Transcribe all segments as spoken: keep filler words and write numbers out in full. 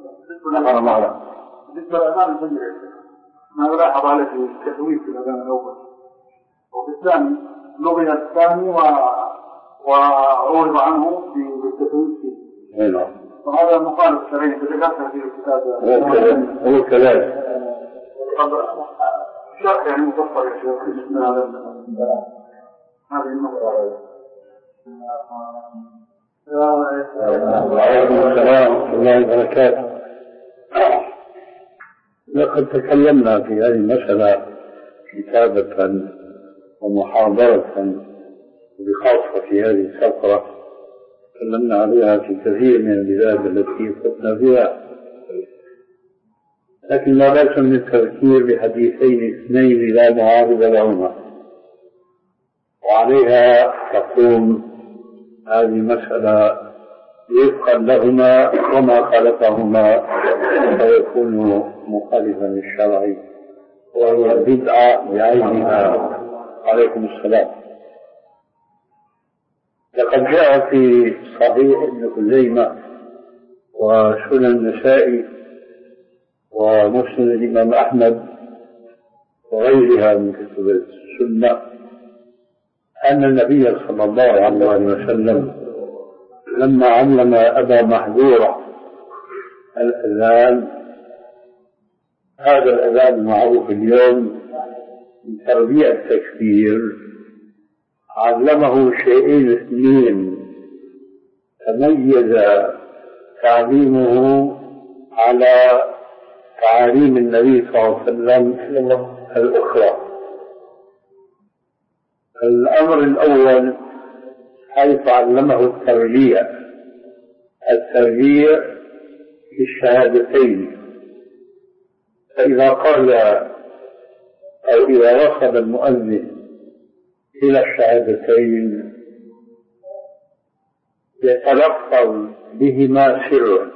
نفر الله بالنسبة للأذان الفجر ما لاحظ عليه التثويب في الأذان الأول وفي الثاني لغي الثاني و وعرض عنه بالتثويب فيه. نعم. وهذا مخالف شرعي تذكرت في الكتاب. هو كذلك. شرح يعني مفصل يا شيخ بسم الله هذه النقطة. وعليكم السلام ورحمة الله وبركاته. لقد تكلمنا في هذه المسألة كتابة ومحاضرة بخاصة في هذه الفترة تكلمنا عليها في كثير من البلاد التي كنا فيها، لكن لا بأس من التذكير بحديثين اثنين لا معارض لهما، وعليها تقوم هذه المسألة وفقا لهما، وما خالفهما فيكون مخالفا للشرع وهو البدعة بعينها. عليكم السلام. لقد جاء في صحيح ابن خزيمة وسنن النسائي ومسند الإمام أحمد وغيرها من كتب السنة أن النبي صلى الله عليه وسلم لما علم أبا محذورة الأذان، هذا الأذان المعروف اليوم من تربية التكبير، علمه شيئين اثنين تميز تعليمه على تعاليم النبي صلى الله عليه وسلم الأخرى. الأمر الأول حيث علمه التربية التربية في الشهادتين، فإذا قال أو إذا وصل المؤذن إلى الشهادتين يتلفظ بهما سرا،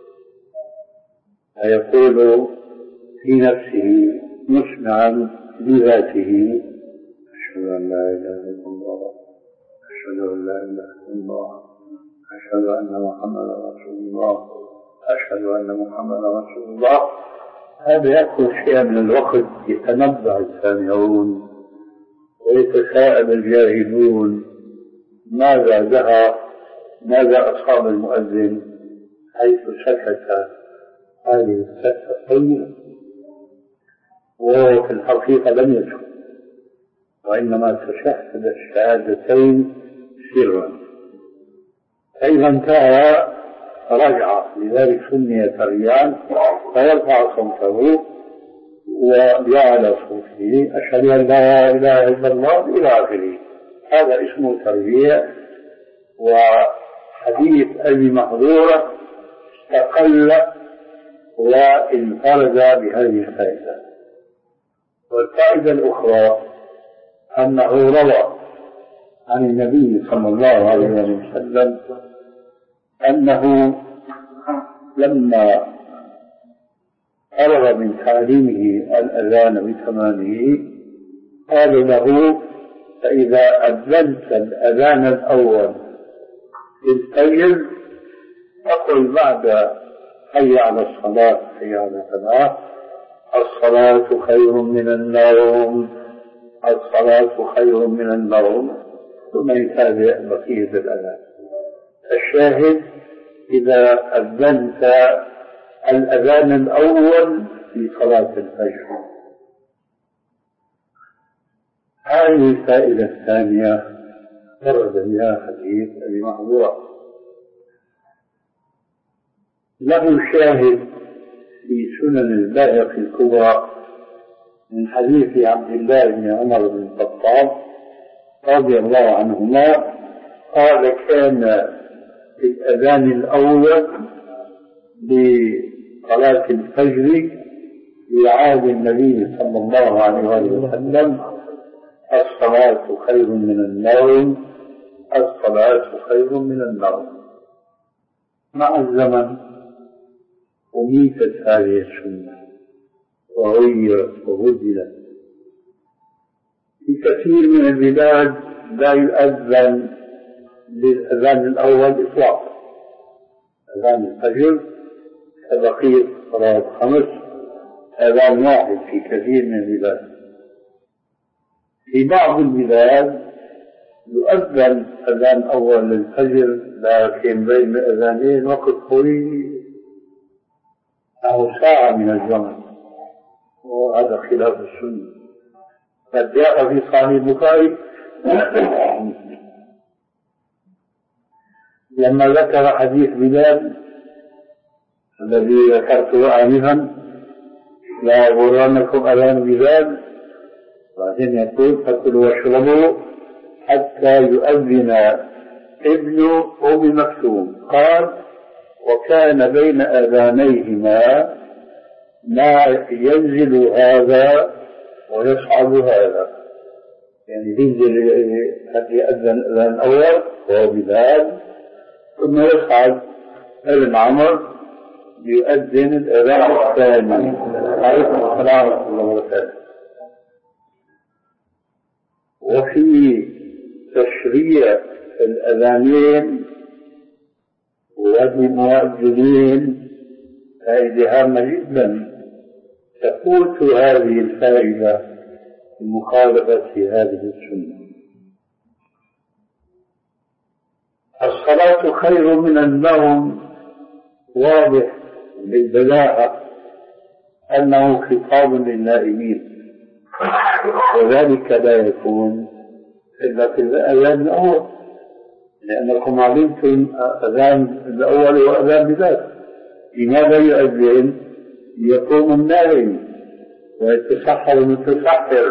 فيقول في نفسه مسمعا بذاته أشهد أن لا إله إلا الله أشهد أن لا إله إلا الله أشهد أن محمدا رسول الله أشهد أن محمدا رسول الله. هذا يأخذ شيئا من الوقت يتنبأ السامعون ويتساءل الجاهلون ماذا دعا ماذا أصاب المؤذن حيث سكت هذه السكتة طويلة، وهو في الحقيقة لم يسكت وإنما تشهد الشهادتين سرا، فإذا انتهى رجع، لذلك سمي تريان، فيرفع صوته ويعلى صوته أشهد أن لا إله إلا الله إلى آخره. هذا اسمه تربية. وحديث أبي محذورة استقل وانفرد بهذه الفائدة. والفائدة الأخرى أنه روى عن النبي صلى الله عليه وسلم أنه لما فرغ من تعليمه الأذان بتمامه قال له فإذا أذنت الأذان الأول في الفجر فقل بعد حي على الصلاة حي على الفلاح الصلاة خير من النوم الصلاة خير من النوم، ثم يتابع بقية الأذان. الشاهد إذا أذنت الأذان الأول في صلاة الفجر. هذه الفائدة الثانية ورد بها حديث أبي محذورة، له شاهد في سنن البيهقي الكبرى من حديث عبد الله بن عمر بن الخطاب رضي الله عنهما قال كان في الأذان الأول لصلاة الفجر في عهد النبي صلى الله عليه وسلم الصلاة خير من النوم الصلاة خير من النوم. مع الزمن أميتت هذه السنة وغيرت وبدلت. في كثير من البلاد لا يؤذن للأذان الأول إطلاقا، أذان الفجر بقية صلاة خمس أذان واحد في كثير من البلاد. في بعض البلاد يؤذن أذان أول للفجر، لكن بين الأذانين وقت طويل أو ساعة من الزمن، وهذا خلاف السنة. قد جاء في صحيح البخاري لما ذكر حديث بلال الذي ذكرته آنفا: لا يغرنكم أذان بلال، بعدين يقول: فكلوا واشربوا حتى يؤذن ابن أم مكتوم. قال: وكان بين أذانيهما ما ينزل هذا ويصعد هذا، يعني ينزل حتى يأذن الأذان الأول وهو بلال، ثم يصعد ابن عمر يؤذن الأذان الثاني. عليكم السلام ورحمة الله وبركاته. وفي تشريع الأذانين والمؤذنين فائدة هامة جدا تفوت هذه الفائدة بمخالفة هذه السنة. الصلاة خير من النوم واضح بالبلاغة أنه خطاب للنائمين، وذلك لا يكون إلا في الأذان الأول، لأنكم علمتم أذان الأول وأذان بلال. لماذا يؤذن؟ يقوم النائم ويتسحر المتسحر.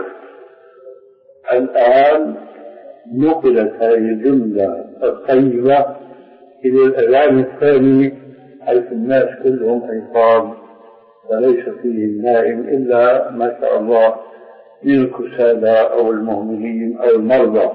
الآن نقلت هذه الجملة الطيبة إلى الأذان الثاني، حيث الناس كلهم أيقاظ وليس فيه النائم إلا ما شاء الله من الكسالى أو المهملين أو المرضى.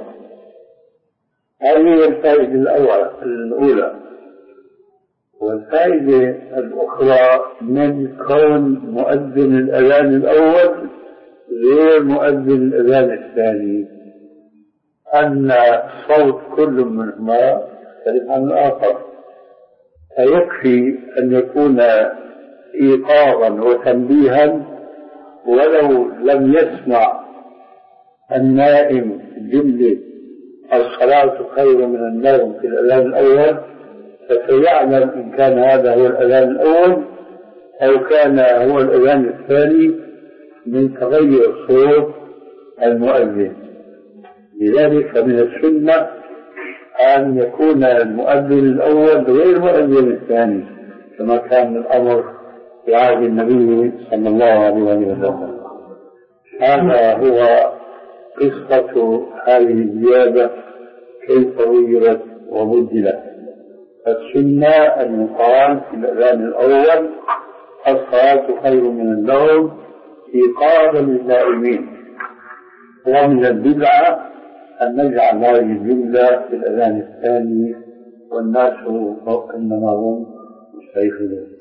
هذه الفائدة الأولى. والفائدة الأخرى من كون مؤذن الأذان الأول غير مؤذن الأذان الثاني أن صوت كل منهما يختلف عن الآخر، فيكفي أن يكون إيقاظا وتنبيها، ولو لم يسمع النائم جملة الصلاة خير من النوم في الأذان الأول فسيعلم إن كان هذا هو الأذان الأول أو كان هو الأذان الثاني من تغير صوت المؤذن. لذلك من السنة أن يكون المؤذن الأول غير المؤذن الثاني، كما كان الأمر في عهد النبي صلى الله عليه وسلم. هذا هو قصة هذه الزيادة كيف غيرت وبدلت. السنة أن يقال في الأذان الأول: الصلاة خير من النوم، إيقاظا للنائمين. ومن البدعة أن نجعل هذه الجملة في الأذان الثاني والناس إنما هم مستيقظون.